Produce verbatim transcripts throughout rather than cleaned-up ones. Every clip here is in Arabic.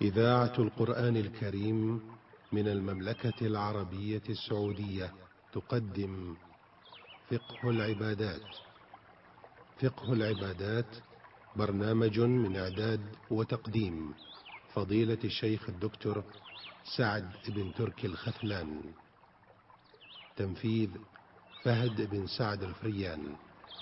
إذاعة القرآن الكريم من المملكة العربية السعودية تقدم فقه العبادات. فقه العبادات برنامج من إعداد وتقديم فضيلة الشيخ الدكتور سعد بن تركي الخثلان. تنفيذ فهد بن سعد الفريان.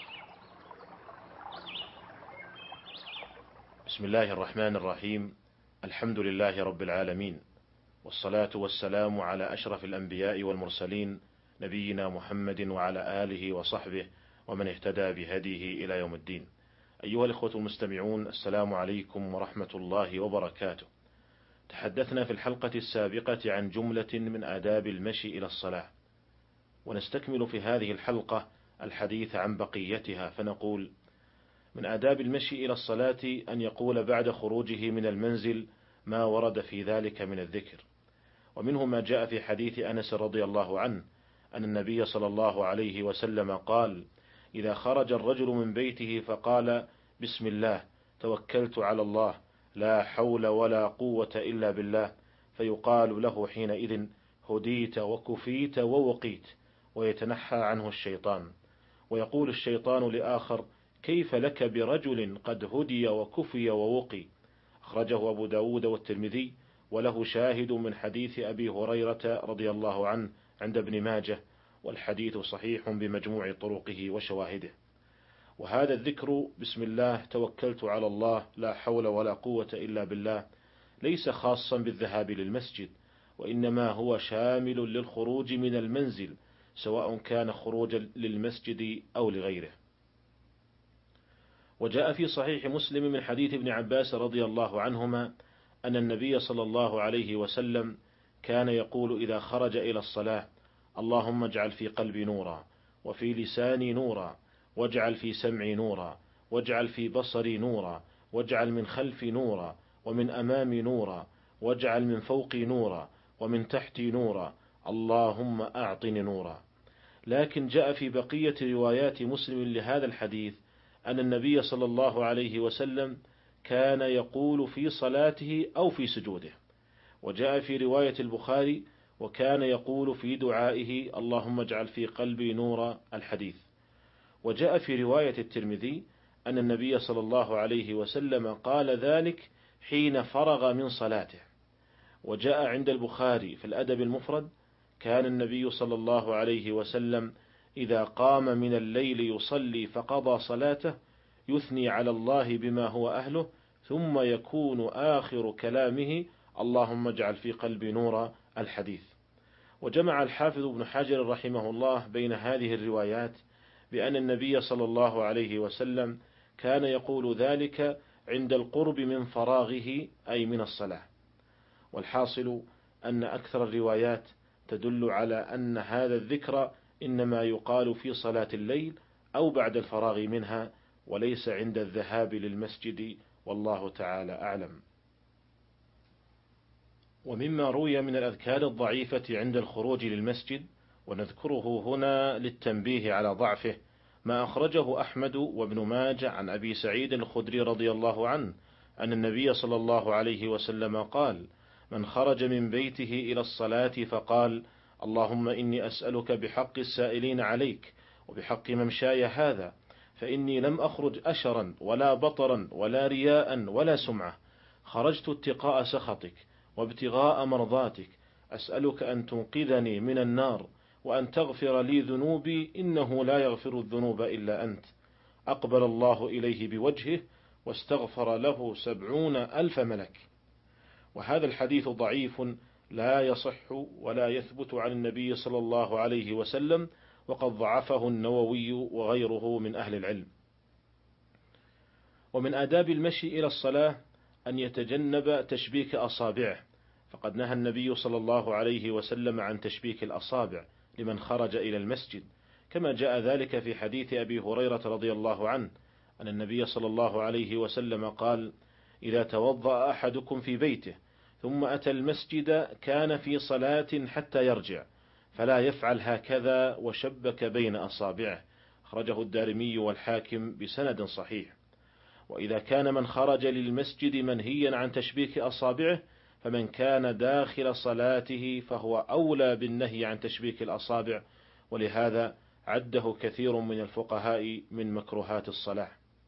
بسم الله الرحمن الرحيم. الحمد لله رب العالمين، والصلاة والسلام على أشرف الأنبياء والمرسلين، نبينا محمد وعلى آله وصحبه ومن اهتدى بهديه إلى يوم الدين. أيها الإخوة المستمعون، السلام عليكم ورحمة الله وبركاته. تحدثنا في الحلقة السابقة عن جملة من آداب المشي إلى الصلاة، ونستكمل في هذه الحلقة الحديث عن بقيتها، فنقول: من آداب المشي إلى الصلاة أن يقول بعد خروجه من المنزل ما ورد في ذلك من الذكر، ومنه ما جاء في حديث أنس رضي الله عنه أن النبي صلى الله عليه وسلم قال: إذا خرج الرجل من بيته فقال: بسم الله توكلت على الله لا حول ولا قوة إلا بالله، فيقال له حينئذ: هديت وكفيت ووقيت، ويتنحى عنه الشيطان. ويقول الشيطان لآخر: كيف لك برجل قد هدي وكفي ووقي؟ أخرجه أبو داود والترمذي، وله شاهد من حديث أبي هريرة رضي الله عنه عند ابن ماجه، والحديث صحيح بمجموع طرقه وشواهده. وهذا الذكر بسم الله توكلت على الله لا حول ولا قوة إلا بالله ليس خاصا بالذهاب للمسجد، وإنما هو شامل للخروج من المنزل، سواء كان خروجا للمسجد أو لغيره. وجاء في صحيح مسلم من حديث ابن عباس رضي الله عنهما أن النبي صلى الله عليه وسلم كان يقول إذا خرج إلى الصلاة: اللهم اجعل في قلبي نورا، وفي لساني نورا، واجعل في سمعي نورا، واجعل في بصري نورا، واجعل من خلفي نورا، ومن أمامي نورا، واجعل من فوقي نورا، ومن تحتي نورا، اللهم أعطني نورا. لكن جاء في بقية روايات مسلم لهذا الحديث أن النبي صلى الله عليه وسلم كان يقول في صلاته أو في سجوده. وجاء في رواية البخاري: وكان يقول في دعائه: اللهم اجعل في قلبي نورا، الحديث. وجاء في رواية الترمذي أن النبي صلى الله عليه وسلم قال ذلك حين فرغ من صلاته. وجاء عند البخاري في الأدب المفرد: كان النبي صلى الله عليه وسلم إذا قام من الليل يصلي فقضى صلاته يثني على الله بما هو أهله، ثم يكون آخر كلامه: اللهم اجعل في قلبي نورا، الحديث. وجمع الحافظ ابن حجر رحمه الله بين هذه الروايات بأن النبي صلى الله عليه وسلم كان يقول ذلك عند القرب من فراغه، أي من الصلاة. والحاصل أن أكثر الروايات تدل على أن هذا الذكر إنما يقال في صلاة الليل أو بعد الفراغ منها، وليس عند الذهاب للمسجد، والله تعالى أعلم. ومما روي من الأذكار الضعيفة عند الخروج للمسجد، ونذكره هنا للتنبيه على ضعفه، ما أخرجه أحمد وابن ماجه عن أبي سعيد الخدري رضي الله عنه أن النبي صلى الله عليه وسلم قال: من خرج من بيته إلى الصلاة فقال: اللهم إني أسألك بحق السائلين عليك وبحق ممشاي هذا، فإني لم أخرج أشرا ولا بطرا ولا رياء ولا سمعة، خرجت اتقاء سخطك وابتغاء مرضاتك، أسألك أن تنقذني من النار وأن تغفر لي ذنوبي، إنه لا يغفر الذنوب إلا أنت. أقبل الله إليه بوجهه واستغفر له سبعون ألف ملك. وهذا الحديث ضعيف لا يصح ولا يثبت عن النبي صلى الله عليه وسلم، وقد ضعفه النووي وغيره من أهل العلم. ومن آداب المشي إلى الصلاة أن يتجنب تشبيك أصابعه، فقد نهى النبي صلى الله عليه وسلم عن تشبيك الأصابع لمن خرج إلى المسجد، كما جاء ذلك في حديث أبي هريرة رضي الله عنه أن النبي صلى الله عليه وسلم قال: إذا توضأ أحدكم في بيته ثم أتى المسجد كان في صلاة حتى يرجع، فلا يفعل هكذا وشبك بين أصابعه. أخرجه الدارمي والحاكم بسند صحيح. وإذا كان من خرج للمسجد منهيا عن تشبيك أصابعه فمن كان داخل صلاته فهو أولى بالنهي عن تشبيك الأصابع، ولهذا عده كثير من الفقهاء من مكروهات الصلاة.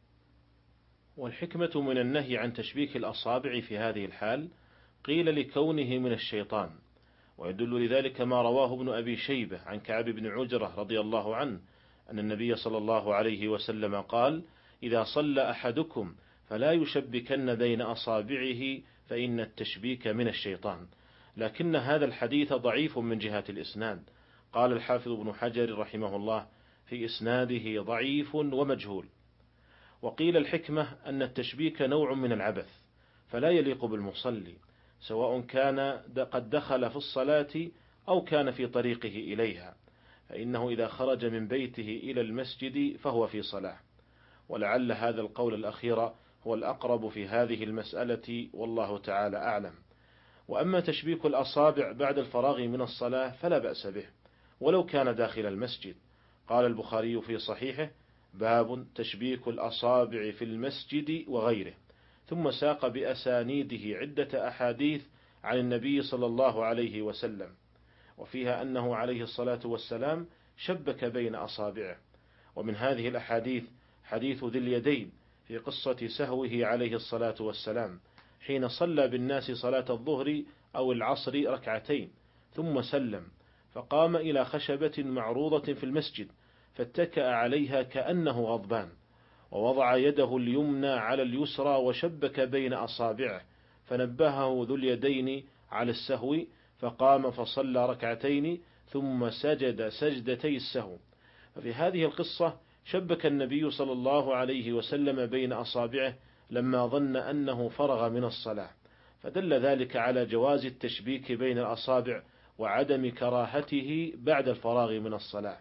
والحكمة من النهي عن تشبيك الأصابع في هذه الحال قيل لكونه من الشيطان، ويدل لذلك ما رواه ابن أبي شيبة عن كعب بن عجرة رضي الله عنه أن النبي صلى الله عليه وسلم قال: إذا صلى أحدكم فلا يشبكن بين أصابعه فإن التشبيك من الشيطان. لكن هذا الحديث ضعيف من جهة الإسناد. قال الحافظ ابن حجر رحمه الله: في إسناده ضعيف ومجهول. وقيل الحكمة أن التشبيك نوع من العبث، فلا يليق بالمصلي، سواء كان قد دخل في الصلاة أو كان في طريقه إليها، فإنه إذا خرج من بيته إلى المسجد فهو في صلاة. ولعل هذا القول الأخير هو الأقرب في هذه المسألة، والله تعالى أعلم. وأما تشبيك الأصابع بعد الفراغ من الصلاة فلا بأس به ولو كان داخل المسجد. قال البخاري في صحيحه: باب تشبيك الأصابع في المسجد وغيره، ثم ساق بأسانيده عدة أحاديث عن النبي صلى الله عليه وسلم، وفيها أنه عليه الصلاة والسلام شبك بين أصابعه. ومن هذه الأحاديث حديث ذي اليدين في قصة سهوه عليه الصلاة والسلام حين صلى بالناس صلاة الظهر أو العصر ركعتين ثم سلم، فقام إلى خشبة معروضة في المسجد فاتكأ عليها كأنه غضبان، ووضع يده اليمنى على اليسرى وشبك بين أصابعه، فنبهه ذو اليدين على السهو فقام فصلى ركعتين ثم سجد سجدتي السهو. ففي هذه القصة شبك النبي صلى الله عليه وسلم بين أصابعه لما ظن أنه فرغ من الصلاة، فدل ذلك على جواز التشبيك بين الأصابع وعدم كراهته بعد الفراغ من الصلاة.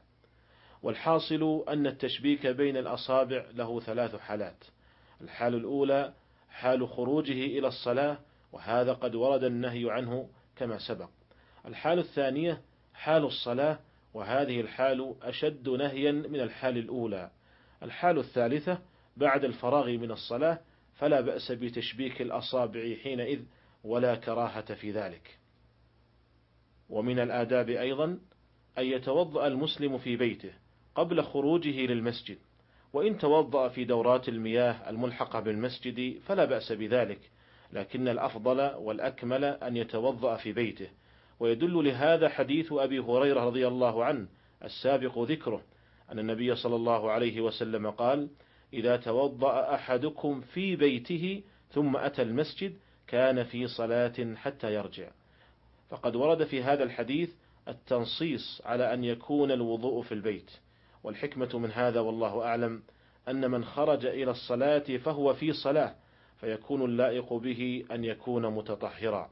والحاصل أن التشبيك بين الأصابع له ثلاث حالات: الحال الأولى حال خروجه إلى الصلاة، وهذا قد ورد النهي عنه كما سبق. الحال الثانية حال الصلاة، وهذه الحال أشد نهيا من الحال الأولى. الحال الثالثة بعد الفراغ من الصلاة، فلا بأس بتشبيك الأصابع حينئذ ولا كراهة في ذلك. ومن الآداب أيضا أن يتوضأ المسلم في بيته قبل خروجه للمسجد، وإن توضأ في دورات المياه الملحقة بالمسجد فلا بأس بذلك، لكن الأفضل والأكمل أن يتوضأ في بيته. ويدل لهذا حديث أبي هريرة رضي الله عنه السابق ذكره أن النبي صلى الله عليه وسلم قال: إذا توضأ أحدكم في بيته ثم أتى المسجد كان في صلاة حتى يرجع. فقد ورد في هذا الحديث التنصيص على أن يكون الوضوء في البيت. والحكمة من هذا والله أعلم أن من خرج إلى الصلاة فهو في صلاة، فيكون اللائق به أن يكون متطهرا.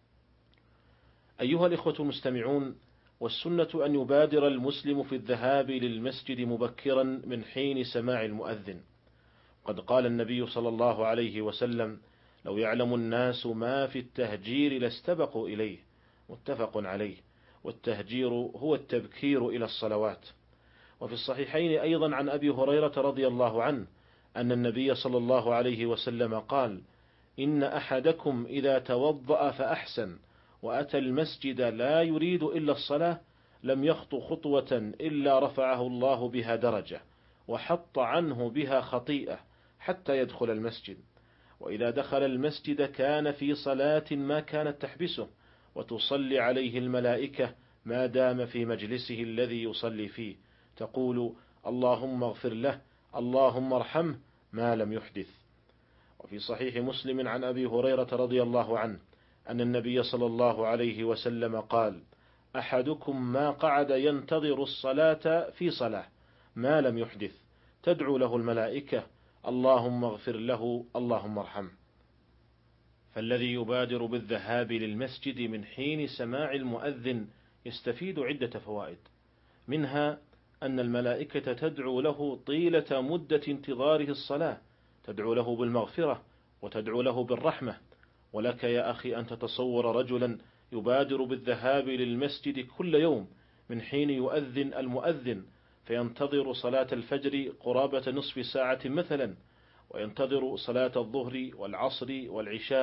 أيها الإخوة المستمعون، والسنة أن يبادر المسلم في الذهاب للمسجد مبكرا من حين سماع المؤذن. قد قال النبي صلى الله عليه وسلم: لو يعلم الناس ما في التهجير لاستبقوا إليه، متفق عليه. والتهجير هو التبكير إلى الصلوات. وفي الصحيحين أيضا عن أبي هريرة رضي الله عنه أن النبي صلى الله عليه وسلم قال: إن أحدكم إذا توضأ فأحسن وأتى المسجد لا يريد إلا الصلاة لم يخط خطوة إلا رفعه الله بها درجة وحط عنه بها خطيئة حتى يدخل المسجد. وإذا دخل المسجد كان في صلاة ما كانت تحبسه، وتصلي عليه الملائكة ما دام في مجلسه الذي يصلي فيه، تقول: اللهم اغفر له، اللهم ارحمه، ما لم يحدث. وفي صحيح مسلم عن أبي هريرة رضي الله عنه أن النبي صلى الله عليه وسلم قال: أحدكم ما قعد ينتظر الصلاة في صلاة ما لم يحدث، تدعو له الملائكة: اللهم اغفر له، اللهم ارحمه. فالذي يبادر بالذهاب للمسجد من حين سماع المؤذن يستفيد عدة فوائد، منها أن الملائكة تدعو له طيلة مدة انتظاره الصلاة، تدعو له بالمغفرة وتدعو له بالرحمة. ولك يا أخي أن تتصور رجلا يبادر بالذهاب للمسجد كل يوم من حين يؤذن المؤذن، فينتظر صلاة الفجر قرابة نصف ساعة مثلا، وينتظر صلاة الظهر والعصر والعشاء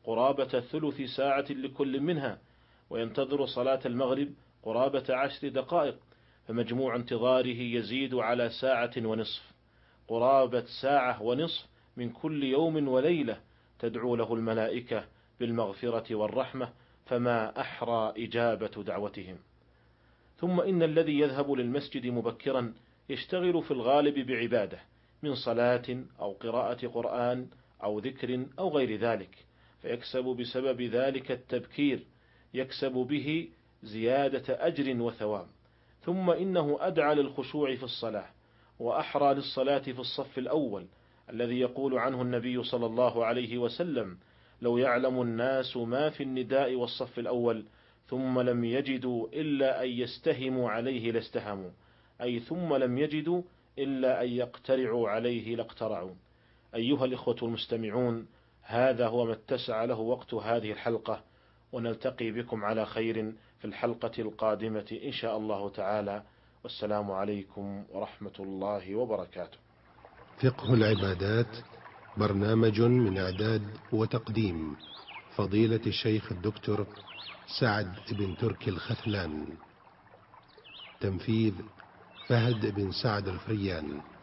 قرابة ثلث ساعة لكل منها، وينتظر صلاة المغرب قرابة عشر دقائق، فمجموع انتظاره يزيد على ساعة ونصف، قرابة ساعة ونصف من كل يوم وليلة تدعو له الملائكة بالمغفرة والرحمة، فما أحرى إجابة دعوتهم. ثم إن الذي يذهب للمسجد مبكرا يشتغل في الغالب بعبادة من صلاة أو قراءة قرآن أو ذكر أو غير ذلك، فيكسب بسبب ذلك التبكير، يكسب به زيادة أجر وثواب. ثم إنه أدعى للخشوع في الصلاة، وأحرى للصلاة في الصف الأول، الذي يقول عنه النبي صلى الله عليه وسلم: لو يعلم الناس ما في النداء والصف الأول ثم لم يجدوا إلا أن يستهموا عليه لاستهموا، أي ثم لم يجدوا إلا أن يقترعوا عليه لاقترعوا. أيها الإخوة المستمعون، هذا هو ما اتسع له وقت هذه الحلقة، ونلتقي بكم على خير في الحلقة القادمة إن شاء الله تعالى، والسلام عليكم ورحمة الله وبركاته. فقه العبادات، برنامج من إعداد وتقديم فضيلة الشيخ الدكتور سعد بن تركي الخثلان، تنفيذ فهد بن سعد الفريان.